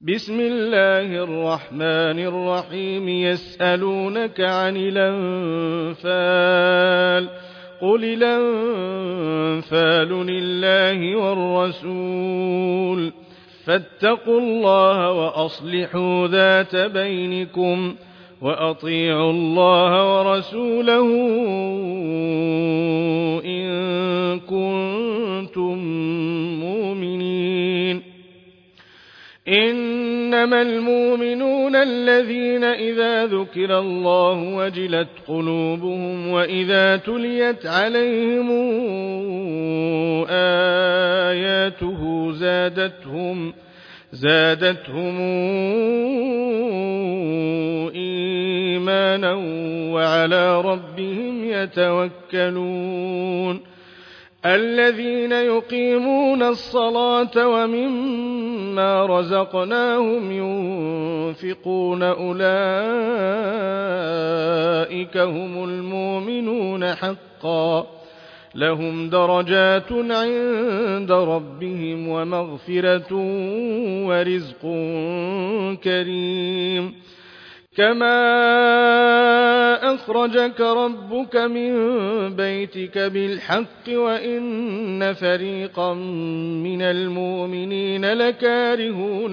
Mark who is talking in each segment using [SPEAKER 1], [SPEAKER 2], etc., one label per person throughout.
[SPEAKER 1] بسم الله الرحمن الرحيم يسألونك عن الأنفال قل الأنفال لله والرسول فاتقوا الله وأصلحوا ذات بينكم وأطيعوا الله ورسوله إن كنتم مؤمنين إنما المؤمنون الذين إذا ذكر الله وجلت قلوبهم وإذا تليت عليهم آياته زادتهم إيمانا وعلى ربهم يتوكلون الذين يقيمون الصلاة ومما رزقناهم ينفقون أولئك هم المؤمنون حقا لهم درجات عند ربهم ومغفرة ورزق كريم كما أخرجك ربك من بيتك بالحق وإن فريقا من المؤمنين لكارهون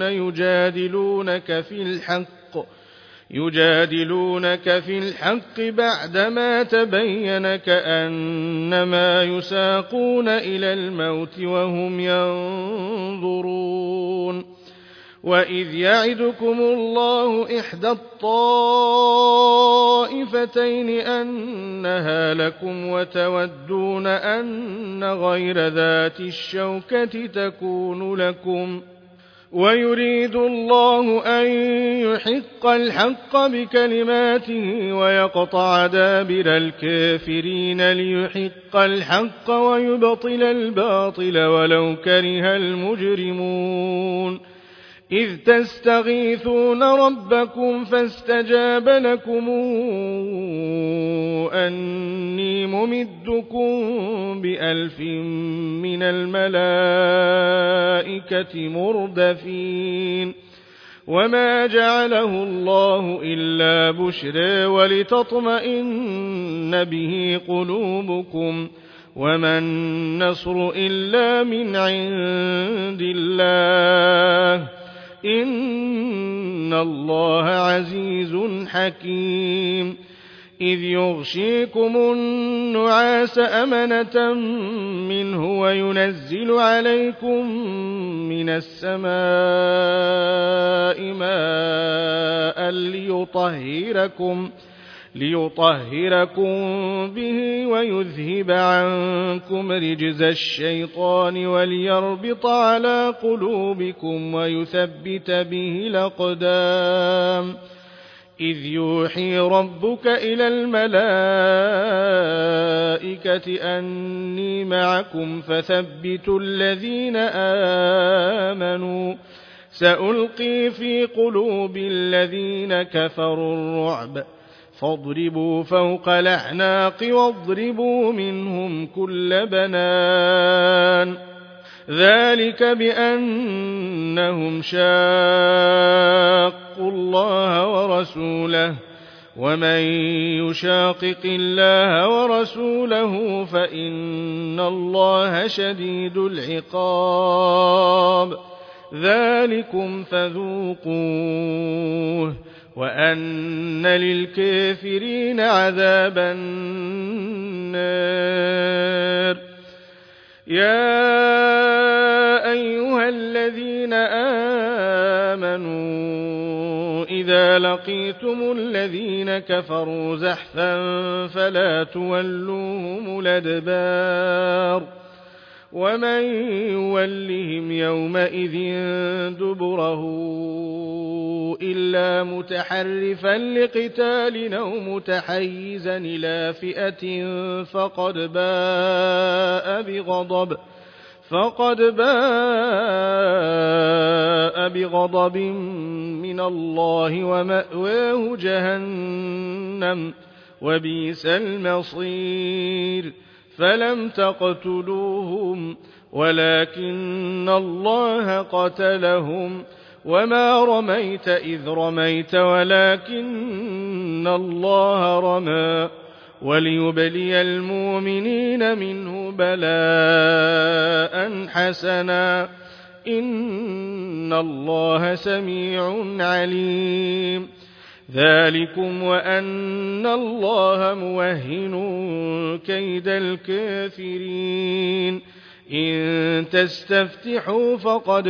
[SPEAKER 1] يجادلونك في الحق بعدما تبين كأنما يساقون إلى الموت وهم ينظرون وإذ يعدكم الله إحدى الطائفتين أنها لكم وتودون أن غير ذات الشوكة تكون لكم ويريد الله أن يحق الحق بكلماته ويقطع دابر الكافرين ليحق الحق ويبطل الباطل ولو كره المجرمون إذ تستغيثون ربكم فاستجاب لكم أني ممدكم ب1000 من الملائكة مردفين وما جعله الله إلا بشرى ولتطمئن به قلوبكم وما النصر إلا من عند الله إن الله عزيز حكيم إذ يغشيكم النعاس أمنة منه وينزل عليكم من السماء ماء ليطهركم به ويذهب عنكم رجز الشيطان وليربط على قلوبكم ويثبت به الأقدام إذ يوحي ربك إلى الملائكة أني معكم فثبتوا الذين آمنوا سألقي في قلوب الذين كفروا الرعب فاضربوا فوق الأعناق واضربوا منهم كل بنان ذلك بأنهم شاقوا الله ورسوله ومن يشاقق الله ورسوله فإن الله شديد العقاب ذلكم فذوقوه وأن للكافرين عذاب النار يا أيها الذين آمنوا إذا لقيتم الذين كفروا زحفا فلا تولوهم الأدبار ومن يولهم يومئذ دبره إلا متحرفا لقتال أو متحيزا إلى فئة فقد باء بغضب من الله ومأواه جهنم وبئس المصير فلم تقتلوهم ولكن الله قتلهم وما رميت إذ رميت ولكن الله رمى وليبلي المؤمنين منه بلاء حسنا إن الله سميع عليم ذلكم وأن الله موهن كيد الكافرين إن تستفتحوا فقد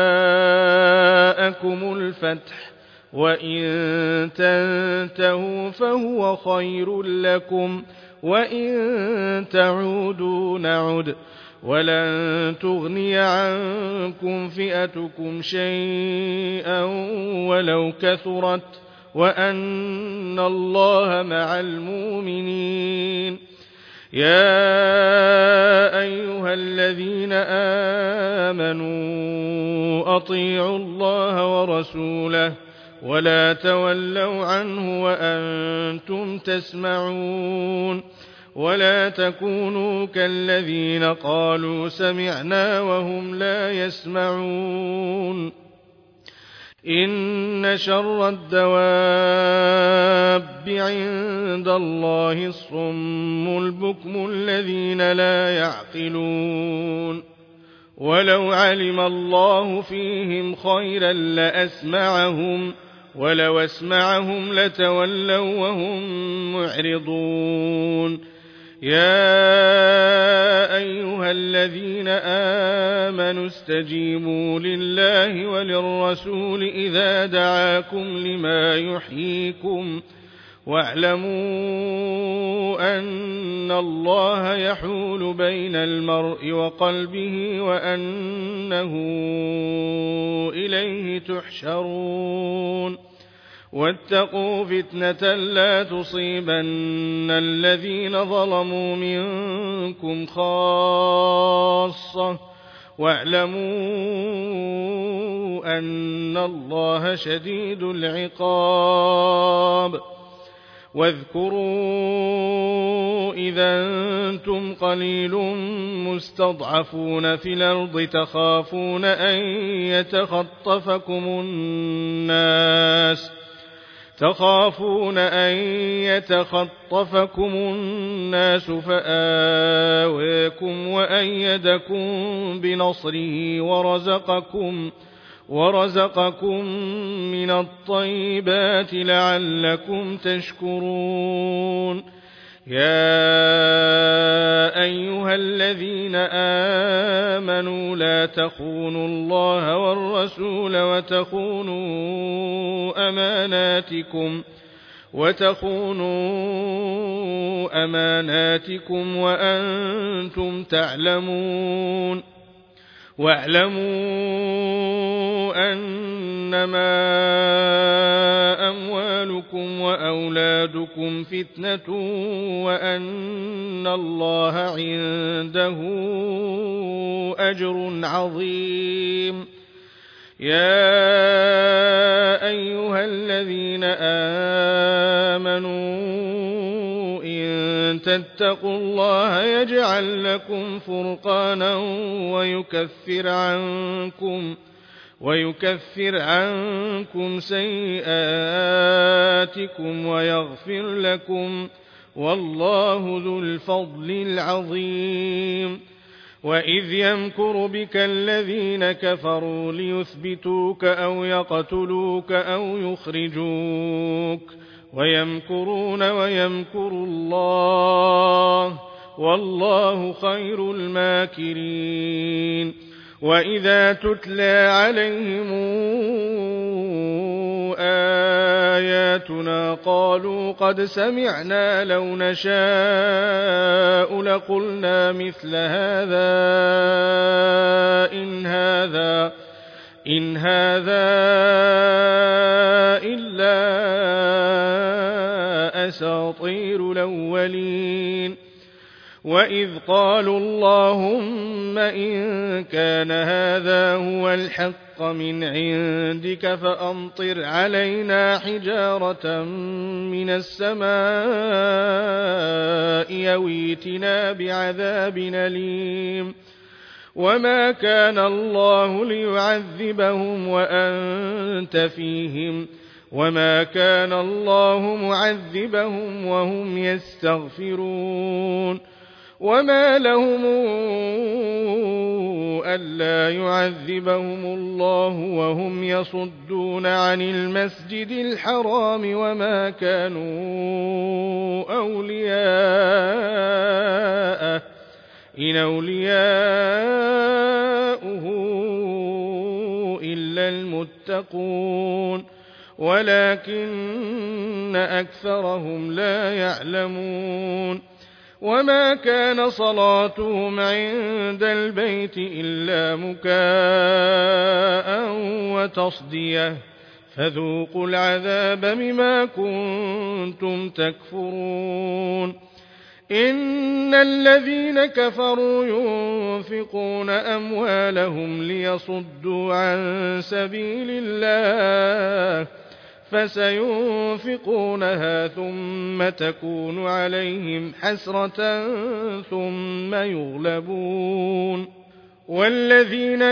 [SPEAKER 1] جاءكم الفتح وإن تنتهوا فهو خير لكم وإن تعودوا نعد ولن تغني عنكم فئتكم شيئا ولو كثرت وأن الله مع المؤمنين يا أيها الذين آمنوا أطيعوا الله ورسوله ولا تولوا عنه وأنتم تسمعون ولا تكونوا كالذين قالوا سمعنا وهم لا يسمعون إن شر الدواب عند الله الصم البكم الذين لا يعقلون ولو علم الله فيهم خيرا لأسمعهم ولو أسمعهم لتولوا وهم معرضون يا أيها الذين آمنوا استجيبوا لله وللرسول إذا دعاكم لما يحييكم واعلموا أن الله يحول بين المرء وقلبه وأنه إليه تحشرون واتقوا فتنة لا تصيبن الذين ظلموا منكم خاصة واعلموا أن الله شديد العقاب واذكروا إذا أنتم قليل مستضعفون في الأرض تخافون أن يتخطفكم الناس فآواكم وأيدكم بنصره ورزقكم من الطيبات لعلكم تشكرون يا أيها الذين آمنوا لا تخونوا الله والرسول وتخونوا أماناتكم وأنتم تعلمون واعلموا أنما أموالكم وأولادكم فتنة وأن الله عنده أجر عظيم يا أيها الذين آمنوا إن تتقوا الله يجعل لكم فرقانا ويكفر عنكم سيئاتكم ويغفر لكم والله ذو الفضل العظيم وإذ يمكر بك الذين كفروا ليثبتوك أو يقتلوك أو يخرجوك ويمكرون ويمكر الله والله خير الماكرين وإذا تتلى عليهم آياتنا قالوا قد سمعنا لو نشاء لقلنا مثل هذا إن هذا إلا أساطير الأولين وإذ قالوا اللهم إن كان هذا هو الحق من عندك فأمطر علينا حجارة من السماء أو ائتنا بعذاب أليم وما كان الله ليعذبهم وأنت فيهم وما كان الله معذبهم وهم يستغفرون وما لهم ألا يعذبهم الله وهم يصدون عن المسجد الحرام وما كانوا أولياءه إن أولياؤه إلا المتقون ولكن أكثرهم لا يعلمون وما كان صلاتهم عند البيت إلا مكاء وتصدية فذوقوا العذاب بما كنتم تكفرون إن الذين كفروا ينفقون أموالهم ليصدوا عن سبيل الله فسينفقونها ثم تكون عليهم حسرة ثم يغلبون والذين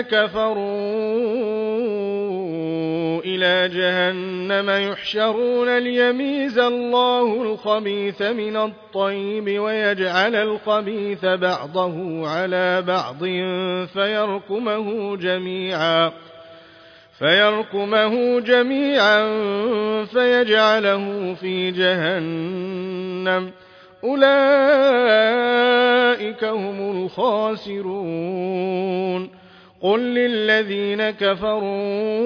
[SPEAKER 1] كفروا إلى جهنم يحشرون ليميز الله الخبيث من الطيب ويجعل الخبيث بعضه على بعض فيركمه جميعا فيجعله في جهنم أولئك هم الخاسرون قل للذين كفروا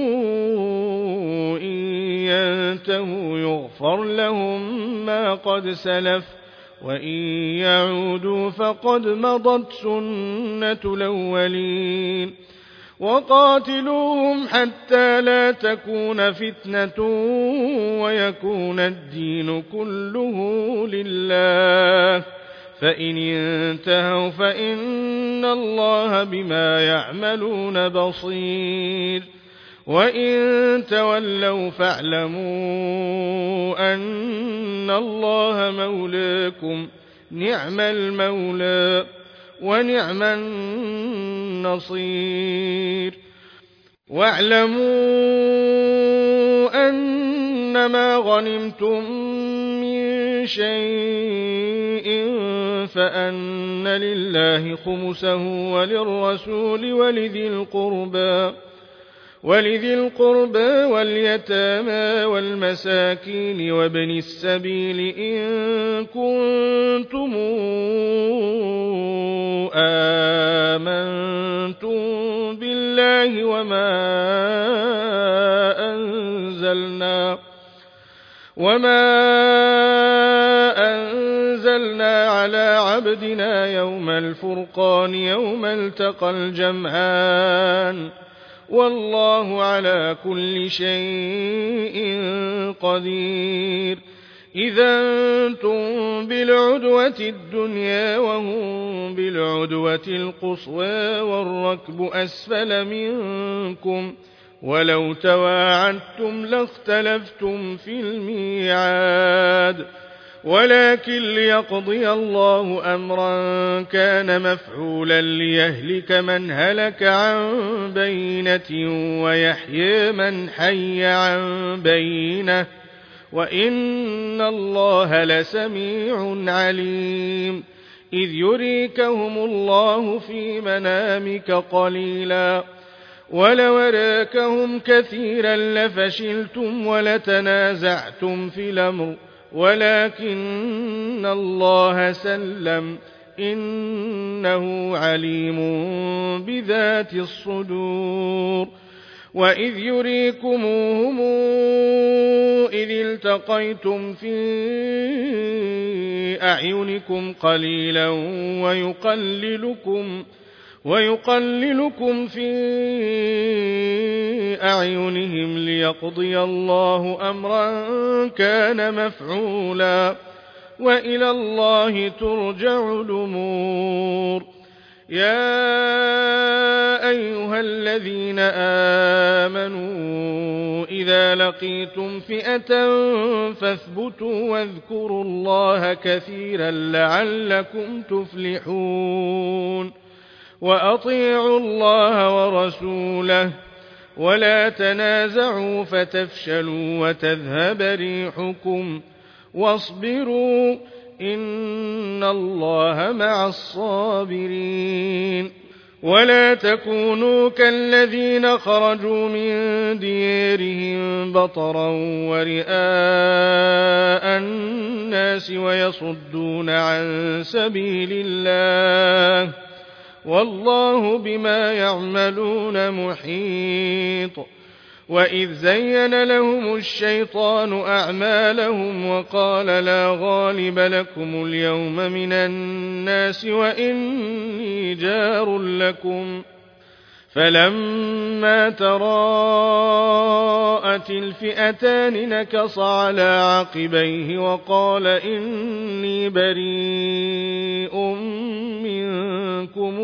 [SPEAKER 1] إن ينتهوا يغفر لهم ما قد سلف وإن يعودوا فقد مضت سنة الأولين وقاتلوهم حتى لا تكون فتنة ويكون الدين كله لله فإن انتهوا فإن الله بما يعملون بصير وإن تولوا فاعلموا أن الله مولاكم نعم المولى ونعم النصير واعلموا أنما غنمتم من شيء فأن لله خمسه وللرسول ولذي القربى واليتامى والمساكين وابن السبيل إن كنتم آمنتم بالله وما أنزلنا على عبدنا يوم الفرقان يوم التقى الجمعان والله على كل شيء قدير إذا أنتم بالعدوة الدنيا وهم بالعدوة القصوى والركب أسفل منكم ولو تواعدتم لاختلفتم في الميعاد ولكن ليقضي الله أمرا كان مفعولا ليهلك من هلك عن بينة ويحيي من حي عن بينة وإن الله لسميع عليم إذ يريكهم الله في منامك قليلا ولو أراكهم كثيرا لفشلتم ولتنازعتم في الأمر ولكن الله سلم إنه عليم بذات الصدور وإذ يريكموهم إذ التقيتم في أعينكم قليلا ويقللكم في أعينهم ليقضي الله أمرا كان مفعولا وإلى الله ترجع الأمور يا أيها الذين آمنوا إذا لقيتم فئة فاثبتوا واذكروا الله كثيرا لعلكم تفلحون وأطيعوا الله ورسوله ولا تنازعوا فتفشلوا وتذهب ريحكم واصبروا إن الله مع الصابرين ولا تكونوا كالذين خرجوا من ديارهم بطرا ورئاء الناس ويصدون عن سبيل الله والله بما يعملون محيط وإذ زين لهم الشيطان أعمالهم وقال لا غالب لكم اليوم من الناس وإني جار لكم فلما تراءت الفئتان نكص على عقبيه وقال إني بريء منكم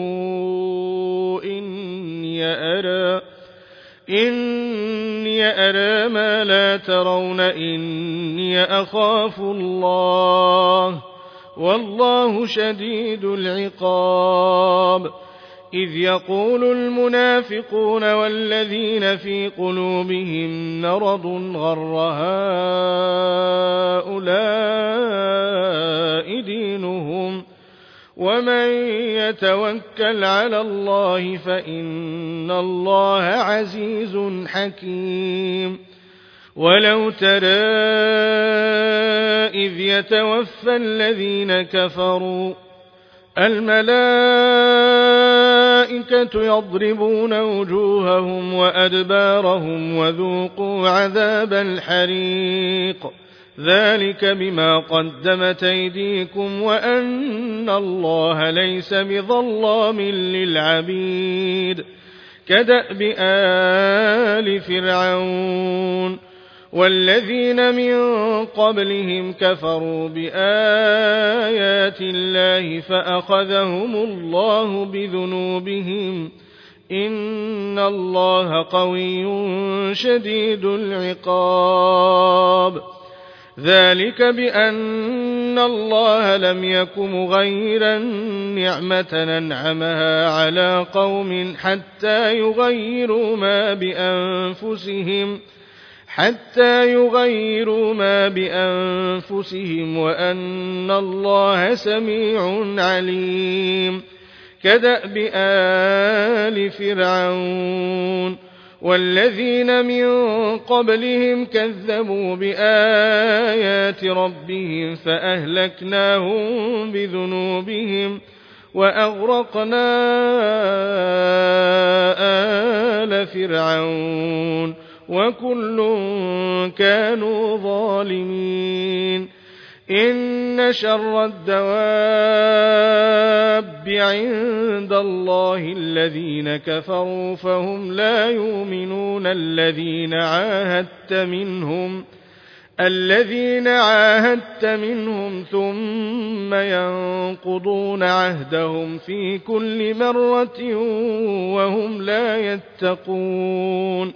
[SPEAKER 1] إني أرى ما لا ترون إني أخاف الله والله شديد العقاب إذ يقول المنافقون والذين في قلوبهم مرض غر هؤلاء دينهم ومن يتوكل على الله فإن الله عزيز حكيم ولو ترى إذ يتوفى الذين كفروا الملائكة يضربون وجوههم وأدبارهم وذوقوا عذاب الحريق ذلك بما قدمت أيديكم وأن الله ليس بظلام للعبيد كدأب آل فرعون والذين من قبلهم كفروا بآيات الله فأخذهم الله بذنوبهم إن الله قوي شديد العقاب ذلك بأن الله لم يك مغيرا نعمة أنعمها على قوم حتى يغيروا ما بأنفسهم وأن الله سميع عليم كدأب آل فرعون والذين من قبلهم كذبوا بآيات ربهم فأهلكناهم بذنوبهم وأغرقنا آل فرعون وكل كانوا ظالمين إن شر الدواب عند الله الذين كفروا فهم لا يؤمنون الذين عاهدت منهم ثم ينقضون عهدهم في كل مرة وهم لا يتقون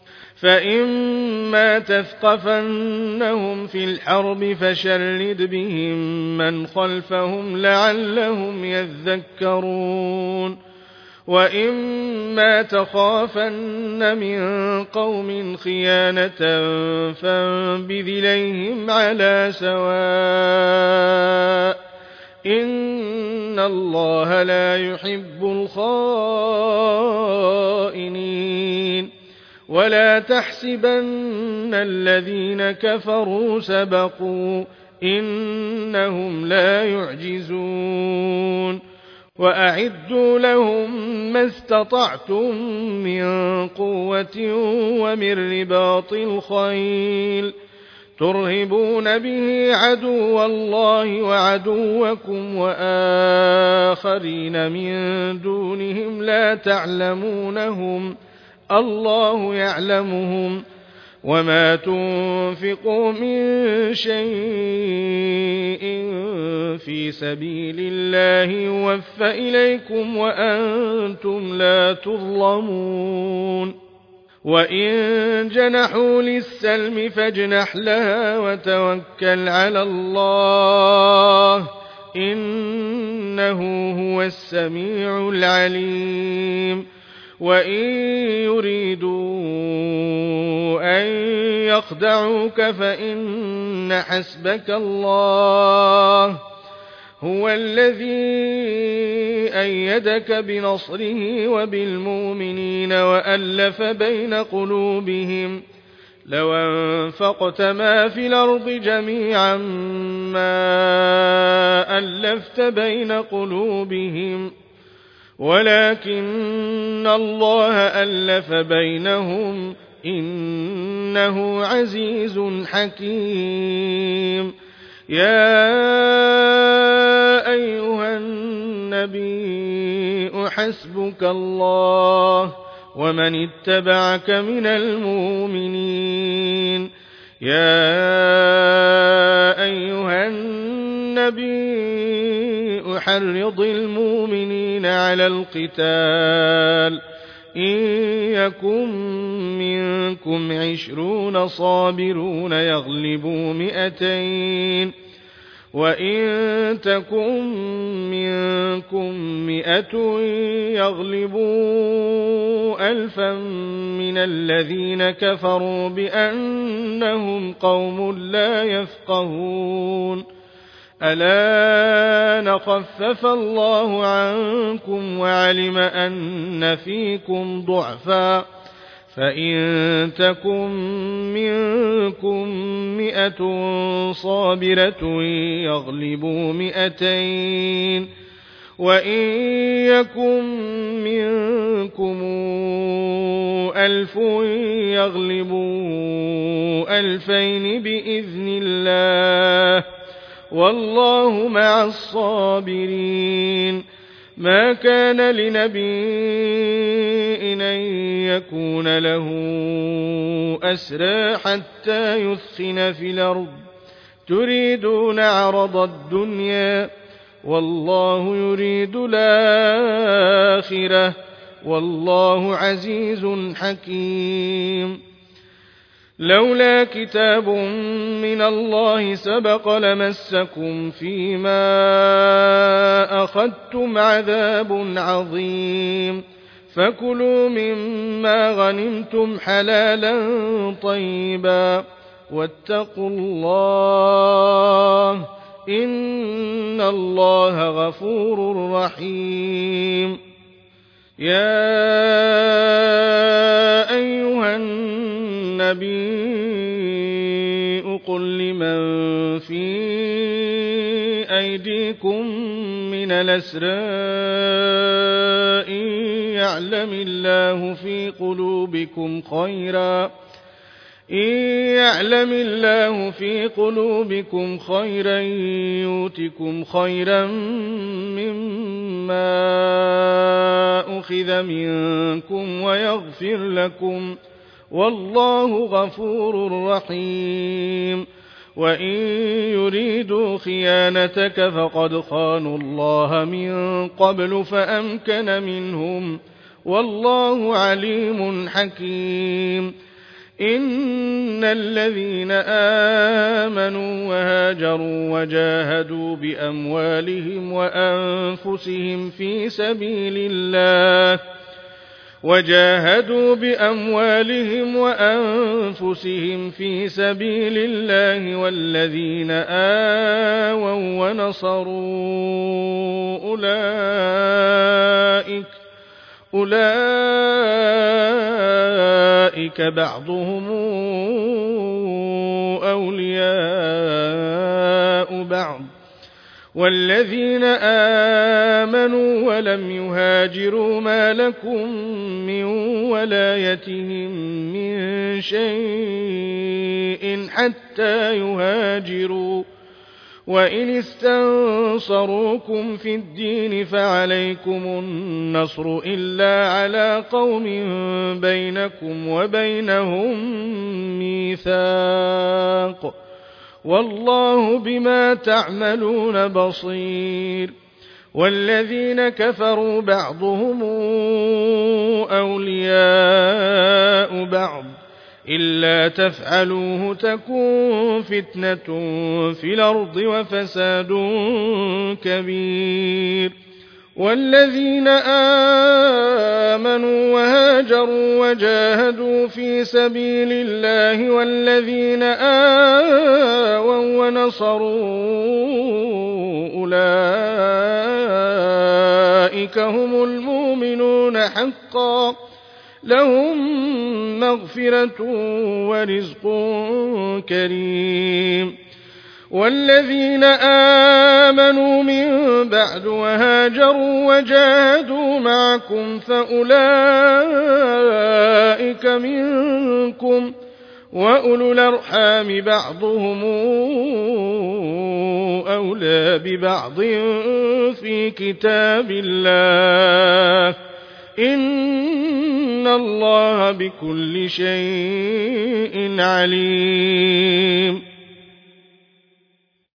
[SPEAKER 1] فإما تثقفنهم في الحرب فشرد بهم من خلفهم لعلهم يذكرون وإما تخافن من قوم خيانة فانبذ إليهم على سواء إن الله لا يحب الخائنين ولا تحسبن الذين كفروا سبقوا إنهم لا يعجزون وأعدوا لهم ما استطعتم من قوة ومن رباط الخيل ترهبون به عدو الله وعدوكم وآخرين من دونهم لا تعلمونهم الله يعلمهم وما تنفقوا من شيء في سبيل الله يوفى إليكم وأنتم لا تظلمون وإن جنحوا للسلم فاجنح لها وتوكل على الله إنه هو السميع العليم وإن يريدوا أن يخدعوك فإن حسبك الله هو الذي أيدك بنصره وبالمؤمنين وألف بين قلوبهم لو أنفقت ما في الأرض جميعا ما ألفت بين قلوبهم ولكن الله ألف بينهم إنه عزيز حكيم يا أيها النبي حسبك الله ومن اتبعك من المؤمنين يا أيها النبي حرض المؤمنين على القتال إن يكن منكم 20 صابرون يغلبوا 200 وإن تكن منكم 100 يغلبوا 1000 من الذين كفروا بأنهم قوم لا يفقهون الآن خفف الله عنكم وعلم أن فيكم ضعفا فإن تكن منكم 100 صابرة يغلبوا 200 وإن يكن منكم 1000 يغلبوا 2000 بإذن الله والله مع الصابرين ما كان لنبي أن يكون له أسرى حتى يثخن في الأرض تريدون عرض الدنيا والله يريد الآخرة والله عزيز حكيم لولا كتاب من الله سبق لمسكم فيما أخذتم عذاب عظيم فكلوا مما غنمتم حلالا طيبا واتقوا الله إن الله غفور رحيم يا أيها النبي قل لمن في أيديكم من الأسرى إن يعلم الله في قلوبكم خيرا يؤتكم خيرا مما أخذ منكم ويغفر لكم والله غفور رحيم وإن يريدوا خيانتك فقد خانوا الله من قبل فأمكن منهم والله عليم حكيم إن الذين آمنوا وهاجروا وجاهدوا بأموالهم وأنفسهم في سبيل الله والذين آووا ونصروا أولئك بعضهم أولياء بعض والذين آمنوا ولم يهاجروا ما لكم من ولايتهم من شيء حتى يهاجروا وإن استنصروكم في الدين فعليكم النصر إلا على قوم بينكم وبينهم ميثاق والله بما تعملون بصير والذين كفروا بعضهم أولياء بعض إلا تفعلوه تكن فتنة في الأرض وفساد كبير والذين آمنوا وهاجروا وجاهدوا في سبيل الله والذين آووا ونصروا أولئك هم المؤمنون حقا لهم مغفرة ورزق كريم والذين آمنوا من بعد وهاجروا وجاهدوا معكم فأولئك منكم وأولو الأرحام بعضهم أولى ببعض في كتاب الله إن الله بكل شيء عليم